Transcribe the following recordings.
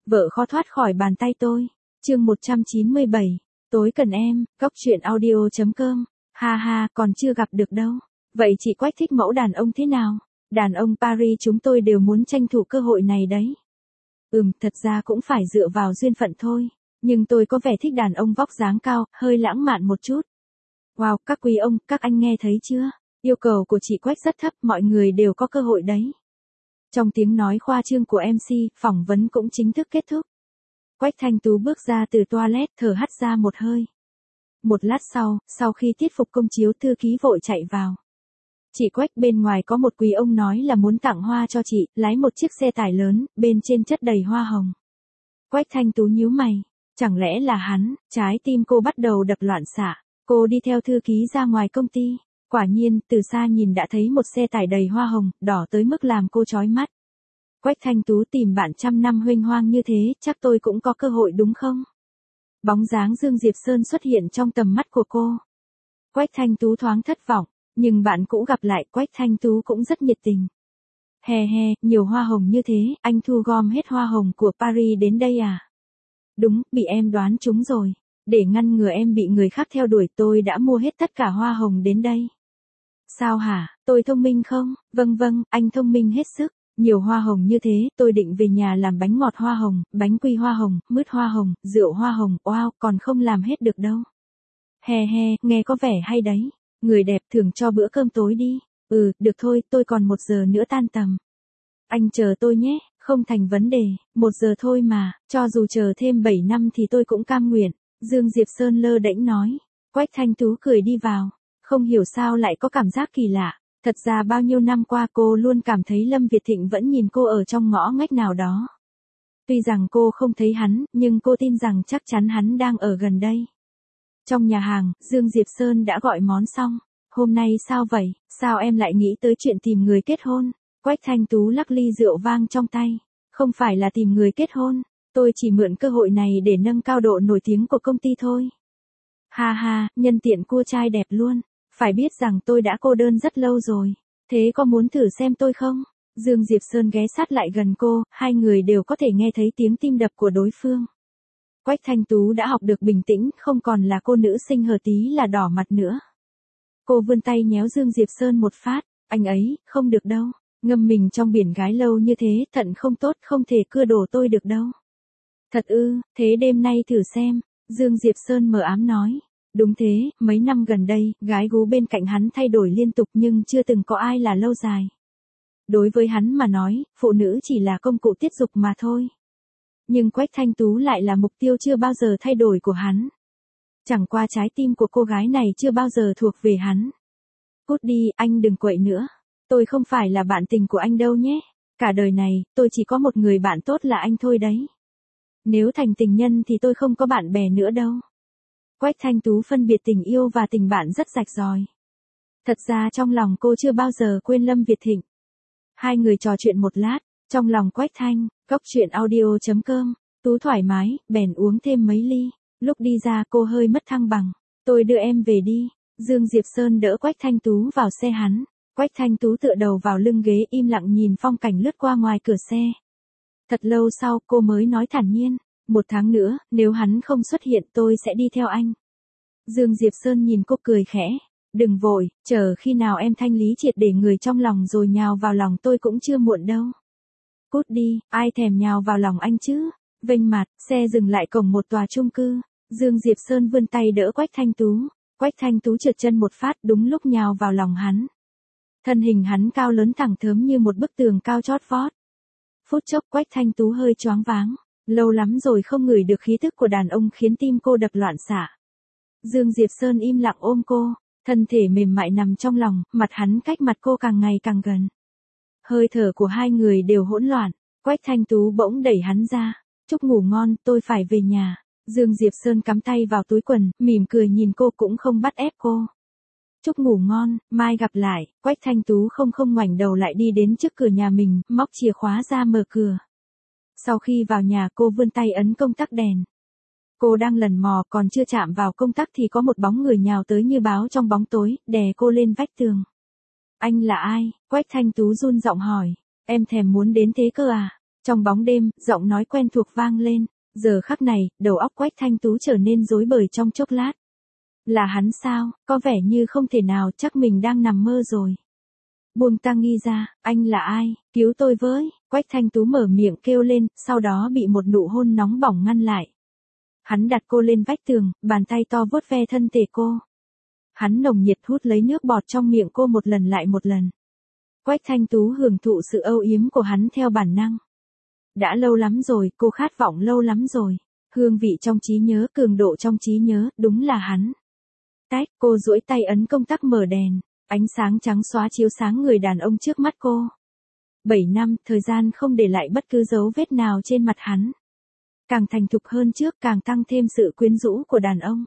Vợ khó thoát khỏi bàn tay tôi. Chương 197. Tối cần em, góc chuyện audio.com. Ha ha, còn chưa gặp được đâu. Vậy chị Quách thích mẫu đàn ông thế nào? Đàn ông Paris chúng tôi đều muốn tranh thủ cơ hội này đấy. Thật ra cũng phải dựa vào duyên phận thôi. Nhưng tôi có vẻ thích đàn ông vóc dáng cao, hơi lãng mạn một chút. Wow, các quý ông, các anh nghe thấy chưa? Yêu cầu của chị Quách rất thấp, mọi người đều có cơ hội đấy. Trong tiếng nói khoa trương của MC, phỏng vấn cũng chính thức kết thúc. Quách Thanh Tú bước ra từ toilet, thở hắt ra một hơi. Một lát sau khi tiết phục công chiếu, thư ký vội chạy vào. Chị Quách, bên ngoài có một quý ông nói là muốn tặng hoa cho chị, lái một chiếc xe tải lớn, bên trên chất đầy hoa hồng. Quách Thanh Tú nhíu mày, chẳng lẽ là hắn? Trái tim cô bắt đầu đập loạn xạ. Cô đi theo thư ký ra ngoài công ty. Quả nhiên, từ xa nhìn đã thấy một xe tải đầy hoa hồng, đỏ tới mức làm cô chói mắt. Quách Thanh Tú, tìm bạn trăm năm huênh hoang như thế, chắc tôi cũng có cơ hội đúng không? Bóng dáng Dương Diệp Sơn xuất hiện trong tầm mắt của cô. Quách Thanh Tú thoáng thất vọng, nhưng bạn cũ gặp lại, Quách Thanh Tú cũng rất nhiệt tình. He, nhiều hoa hồng như thế, anh thu gom hết hoa hồng của Paris đến đây à? Đúng, bị em đoán trúng rồi. Để ngăn ngừa em bị người khác theo đuổi, tôi đã mua hết tất cả hoa hồng đến đây. Sao hả, tôi thông minh không? Vâng, anh thông minh hết sức. Nhiều hoa hồng như thế, tôi định về nhà làm bánh ngọt hoa hồng, bánh quy hoa hồng, mứt hoa hồng, rượu hoa hồng, wow, còn không làm hết được đâu. He, nghe có vẻ hay đấy. Người đẹp thưởng cho bữa cơm tối đi. Được thôi, tôi còn 1 giờ nữa tan tầm. Anh chờ tôi nhé, không thành vấn đề, 1 giờ thôi mà, cho dù chờ thêm 7 năm thì tôi cũng cam nguyện. Dương Diệp Sơn lơ đễnh nói. Quách Thanh Tú cười đi vào. Không hiểu sao lại có cảm giác kỳ lạ. Thật ra bao nhiêu năm qua cô luôn cảm thấy Lâm Việt Thịnh vẫn nhìn cô ở trong ngõ ngách nào đó. Tuy rằng cô không thấy hắn, nhưng cô tin rằng chắc chắn hắn đang ở gần đây. Trong nhà hàng, Dương Diệp Sơn đã gọi món xong. Hôm nay sao vậy, sao em lại nghĩ tới chuyện tìm người kết hôn? Quách Thanh Tú lắc ly rượu vang trong tay. Không phải là tìm người kết hôn, tôi chỉ mượn cơ hội này để nâng cao độ nổi tiếng của công ty thôi. Ha, nhân tiện cua trai đẹp luôn. Phải biết rằng tôi đã cô đơn rất lâu rồi. Thế có muốn thử xem tôi không? Dương Diệp Sơn ghé sát lại gần cô, hai người đều có thể nghe thấy tiếng tim đập của đối phương. Quách Thanh Tú đã học được bình tĩnh, không còn là cô nữ sinh hờ tí là đỏ mặt nữa. Cô vươn tay nhéo Dương Diệp Sơn một phát, anh ấy, không được đâu. Ngâm mình trong biển gái lâu như thế, thận không tốt, không thể cưa đổ tôi được đâu. Thật ư, thế đêm nay thử xem, Dương Diệp Sơn mờ ám nói. Đúng thế, mấy năm gần đây, gái gú bên cạnh hắn thay đổi liên tục nhưng chưa từng có ai là lâu dài. Đối với hắn mà nói, phụ nữ chỉ là công cụ tiết dục mà thôi. Nhưng Quách Thanh Tú lại là mục tiêu chưa bao giờ thay đổi của hắn. Chẳng qua trái tim của cô gái này chưa bao giờ thuộc về hắn. Cút đi, anh đừng quậy nữa. Tôi không phải là bạn tình của anh đâu nhé. Cả đời này, tôi chỉ có một người bạn tốt là anh thôi đấy. Nếu thành tình nhân thì tôi không có bạn bè nữa đâu. Quách Thanh Tú phân biệt tình yêu và tình bạn rất rạch ròi. Thật ra trong lòng cô chưa bao giờ quên Lâm Việt Thịnh. Hai người trò chuyện một lát, trong lòng Quách Thanh, góc chuyện audio.com, Tú thoải mái, bèn uống thêm mấy ly. Lúc đi ra cô hơi mất thăng bằng. Tôi đưa em về đi. Dương Diệp Sơn đỡ Quách Thanh Tú vào xe hắn. Quách Thanh Tú tựa đầu vào lưng ghế im lặng nhìn phong cảnh lướt qua ngoài cửa xe. Thật lâu sau cô mới nói thản nhiên. 1 tháng nữa, nếu hắn không xuất hiện tôi sẽ đi theo anh. Dương Diệp Sơn nhìn cô cười khẽ. Đừng vội, chờ khi nào em thanh lý triệt để người trong lòng rồi nhào vào lòng tôi cũng chưa muộn đâu. Cút đi, ai thèm nhào vào lòng anh chứ? Vênh mặt, xe dừng lại cổng một tòa chung cư. Dương Diệp Sơn vươn tay đỡ Quách Thanh Tú. Quách Thanh Tú trượt chân một phát đúng lúc nhào vào lòng hắn. Thân hình hắn cao lớn thẳng thớm như một bức tường cao chót vót. Phút chốc Quách Thanh Tú hơi choáng váng. Lâu lắm rồi không ngửi được khí thức của đàn ông khiến tim cô đập loạn xạ. Dương Diệp Sơn im lặng ôm cô, thân thể mềm mại nằm trong lòng, mặt hắn cách mặt cô càng ngày càng gần. Hơi thở của hai người đều hỗn loạn, Quách Thanh Tú bỗng đẩy hắn ra. Chúc ngủ ngon, tôi phải về nhà. Dương Diệp Sơn cắm tay vào túi quần, mỉm cười nhìn cô cũng không bắt ép cô. Chúc ngủ ngon, mai gặp lại. Quách Thanh Tú không ngoảnh đầu lại đi đến trước cửa nhà mình, móc chìa khóa ra mở cửa. Sau khi vào nhà cô vươn tay ấn công tắc đèn. Cô đang lần mò còn chưa chạm vào công tắc thì có một bóng người nhào tới như báo trong bóng tối, đè cô lên vách tường. Anh là ai? Quách Thanh Tú run giọng hỏi. Em thèm muốn đến thế cơ à? Trong bóng đêm, giọng nói quen thuộc vang lên, giờ khắc này, đầu óc Quách Thanh Tú trở nên rối bời trong chốc lát. Là hắn sao, có vẻ như không thể nào, chắc mình đang nằm mơ rồi. Buông ta nghi ra, anh là ai, cứu tôi với, Quách Thanh Tú mở miệng kêu lên, sau đó bị một nụ hôn nóng bỏng ngăn lại. Hắn đặt cô lên vách tường, bàn tay to vuốt ve thân thể cô. Hắn nồng nhiệt hút lấy nước bọt trong miệng cô một lần lại một lần. Quách Thanh Tú hưởng thụ sự âu yếm của hắn theo bản năng. Đã lâu lắm rồi, cô khát vọng lâu lắm rồi. Hương vị trong trí nhớ, cường độ trong trí nhớ, đúng là hắn. Tách, cô duỗi tay ấn công tắc mở đèn. Ánh sáng trắng xóa chiếu sáng người đàn ông trước mắt cô. 7 năm, thời gian không để lại bất cứ dấu vết nào trên mặt hắn. Càng thành thục hơn trước, càng tăng thêm sự quyến rũ của đàn ông.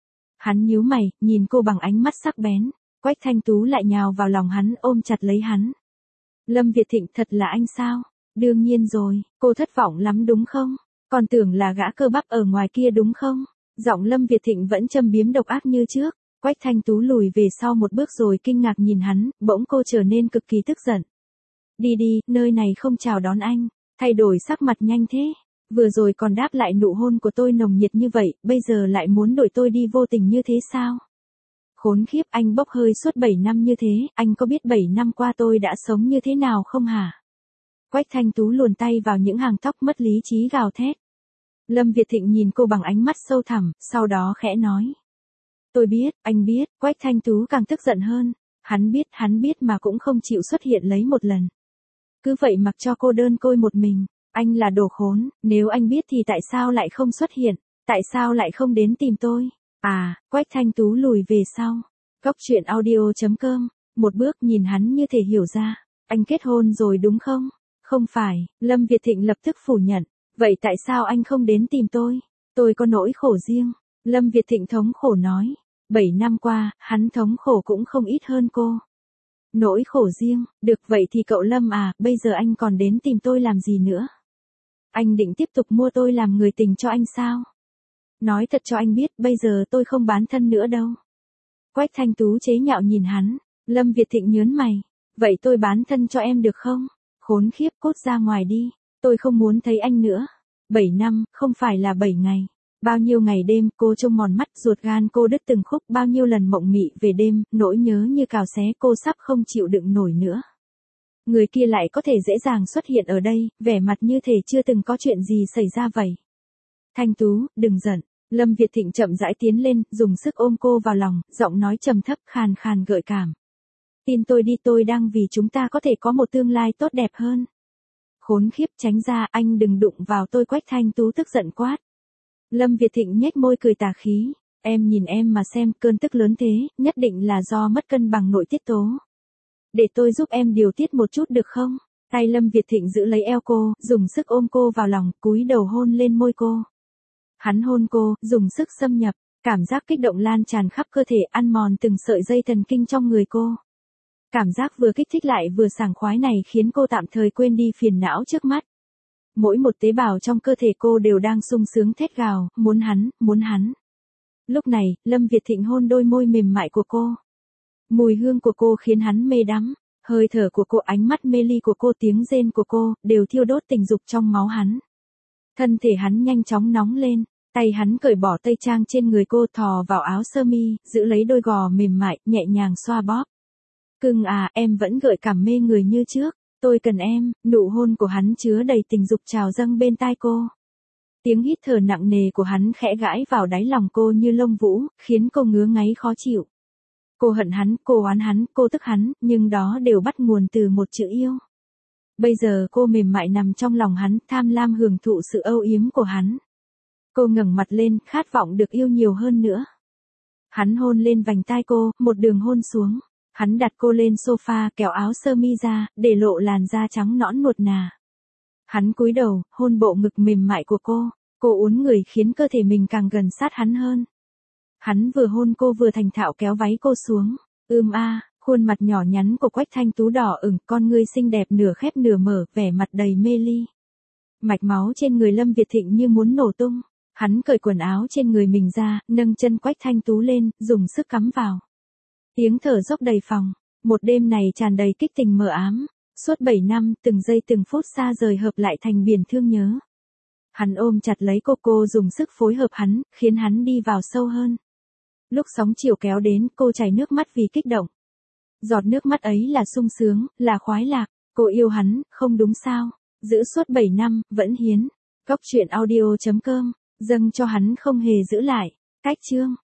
Hắn nhíu mày, nhìn cô bằng ánh mắt sắc bén. Quách Thanh Tú lại nhào vào lòng hắn, ôm chặt lấy hắn. Lâm Việt Thịnh, thật là anh sao? Đương nhiên rồi, cô thất vọng lắm đúng không? Còn tưởng là gã cơ bắp ở ngoài kia đúng không? Giọng Lâm Việt Thịnh vẫn châm biếm độc ác như trước. Quách Thanh Tú lùi về sau một bước rồi kinh ngạc nhìn hắn, bỗng cô trở nên cực kỳ tức giận. Đi đi, nơi này không chào đón anh, thay đổi sắc mặt nhanh thế. Vừa rồi còn đáp lại nụ hôn của tôi nồng nhiệt như vậy, bây giờ lại muốn đuổi tôi đi vô tình như thế sao? Khốn khiếp, anh bốc hơi suốt 7 năm như thế, anh có biết 7 năm qua tôi đã sống như thế nào không hả? Quách Thanh Tú luồn tay vào những hàng tóc mất lý trí gào thét. Lâm Việt Thịnh nhìn cô bằng ánh mắt sâu thẳm, sau đó khẽ nói. Tôi biết, anh biết, Quách Thanh Tú càng tức giận hơn. Hắn biết mà cũng không chịu xuất hiện lấy một lần. Cứ vậy mặc cho cô đơn côi một mình. Anh là đồ khốn, nếu anh biết thì tại sao lại không xuất hiện? Tại sao lại không đến tìm tôi? À, Quách Thanh Tú lùi về sau. Góc truyện audio.com, một bước nhìn hắn như thể hiểu ra. Anh kết hôn rồi đúng không? Không phải, Lâm Việt Thịnh lập tức phủ nhận. Vậy tại sao anh không đến tìm tôi? Tôi có nỗi khổ riêng. Lâm Việt Thịnh thống khổ nói. 7 năm qua, hắn thống khổ cũng không ít hơn cô. Nỗi khổ riêng, được vậy thì cậu Lâm à, bây giờ anh còn đến tìm tôi làm gì nữa? Anh định tiếp tục mua tôi làm người tình cho anh sao? Nói thật cho anh biết, bây giờ tôi không bán thân nữa đâu. Quách Thanh Tú chế nhạo nhìn hắn, Lâm Việt Thịnh nhớn mày. Vậy tôi bán thân cho em được không? Khốn khiếp, cút ra ngoài đi, tôi không muốn thấy anh nữa. 7 năm, không phải là 7 ngày. Bao nhiêu ngày đêm, cô trông mòn mắt, ruột gan cô đứt từng khúc, bao nhiêu lần mộng mị về đêm, nỗi nhớ như cào xé, cô sắp không chịu đựng nổi nữa. Người kia lại có thể dễ dàng xuất hiện ở đây, vẻ mặt như thể chưa từng có chuyện gì xảy ra vậy. Thanh Tú, đừng giận. Lâm Việt Thịnh chậm rãi tiến lên, dùng sức ôm cô vào lòng, giọng nói trầm thấp, khàn khàn gợi cảm. Tin tôi đi, tôi đang vì chúng ta có thể có một tương lai tốt đẹp hơn. Khốn khiếp, tránh ra, anh đừng đụng vào tôi, Quách Thanh Tú tức giận quát. Lâm Việt Thịnh nhếch môi cười tà khí. Em nhìn em mà xem, cơn tức lớn thế, nhất định là do mất cân bằng nội tiết tố. Để tôi giúp em điều tiết một chút được không? Tay Lâm Việt Thịnh giữ lấy eo cô, dùng sức ôm cô vào lòng, cúi đầu hôn lên môi cô. Hắn hôn cô, dùng sức xâm nhập, cảm giác kích động lan tràn khắp cơ thể, ăn mòn từng sợi dây thần kinh trong người cô. Cảm giác vừa kích thích lại vừa sảng khoái này khiến cô tạm thời quên đi phiền não trước mắt. Mỗi một tế bào trong cơ thể cô đều đang sung sướng thét gào, muốn hắn, muốn hắn. Lúc này, Lâm Việt Thịnh hôn đôi môi mềm mại của cô. Mùi hương của cô khiến hắn mê đắm, hơi thở của cô, ánh mắt mê ly của cô, tiếng rên của cô, đều thiêu đốt tình dục trong máu hắn. Thân thể hắn nhanh chóng nóng lên, tay hắn cởi bỏ tây trang trên người cô, thò vào áo sơ mi, giữ lấy đôi gò mềm mại, nhẹ nhàng xoa bóp. Cưng à, em vẫn gợi cảm mê người như trước. Tôi cần em, nụ hôn của hắn chứa đầy tình dục trào dâng bên tai cô. Tiếng hít thở nặng nề của hắn khẽ gãi vào đáy lòng cô như lông vũ, khiến cô ngứa ngáy khó chịu. Cô hận hắn, cô oán hắn, cô tức hắn, nhưng đó đều bắt nguồn từ một chữ yêu. Bây giờ cô mềm mại nằm trong lòng hắn, tham lam hưởng thụ sự âu yếm của hắn. Cô ngẩng mặt lên, khát vọng được yêu nhiều hơn nữa. Hắn hôn lên vành tai cô, một đường hôn xuống. Hắn đặt cô lên sofa, kéo áo sơ mi ra, để lộ làn da trắng nõn nuột nà. Hắn cúi đầu, hôn bộ ngực mềm mại của cô uốn người khiến cơ thể mình càng gần sát hắn hơn. Hắn vừa hôn cô vừa thành thạo kéo váy cô xuống. Khuôn mặt nhỏ nhắn của Quách Thanh Tú đỏ ửng, con ngươi xinh đẹp nửa khép nửa mở, vẻ mặt đầy mê ly. Mạch máu trên người Lâm Việt Thịnh như muốn nổ tung. Hắn cởi quần áo trên người mình ra, nâng chân Quách Thanh Tú lên, dùng sức cắm vào. Tiếng thở dốc đầy phòng, một đêm này tràn đầy kích tình mờ ám. Suốt 7 năm, từng giây từng phút xa rời hợp lại thành biển thương nhớ. Hắn ôm chặt lấy cô dùng sức phối hợp hắn, khiến hắn đi vào sâu hơn. Lúc sóng chiều kéo đến, cô chảy nước mắt vì kích động. Giọt nước mắt ấy là sung sướng, là khoái lạc. Cô yêu hắn, không đúng sao? Giữ suốt 7 năm, vẫn hiến. Góc truyện audio.com, dâng cho hắn không hề giữ lại. Cách chương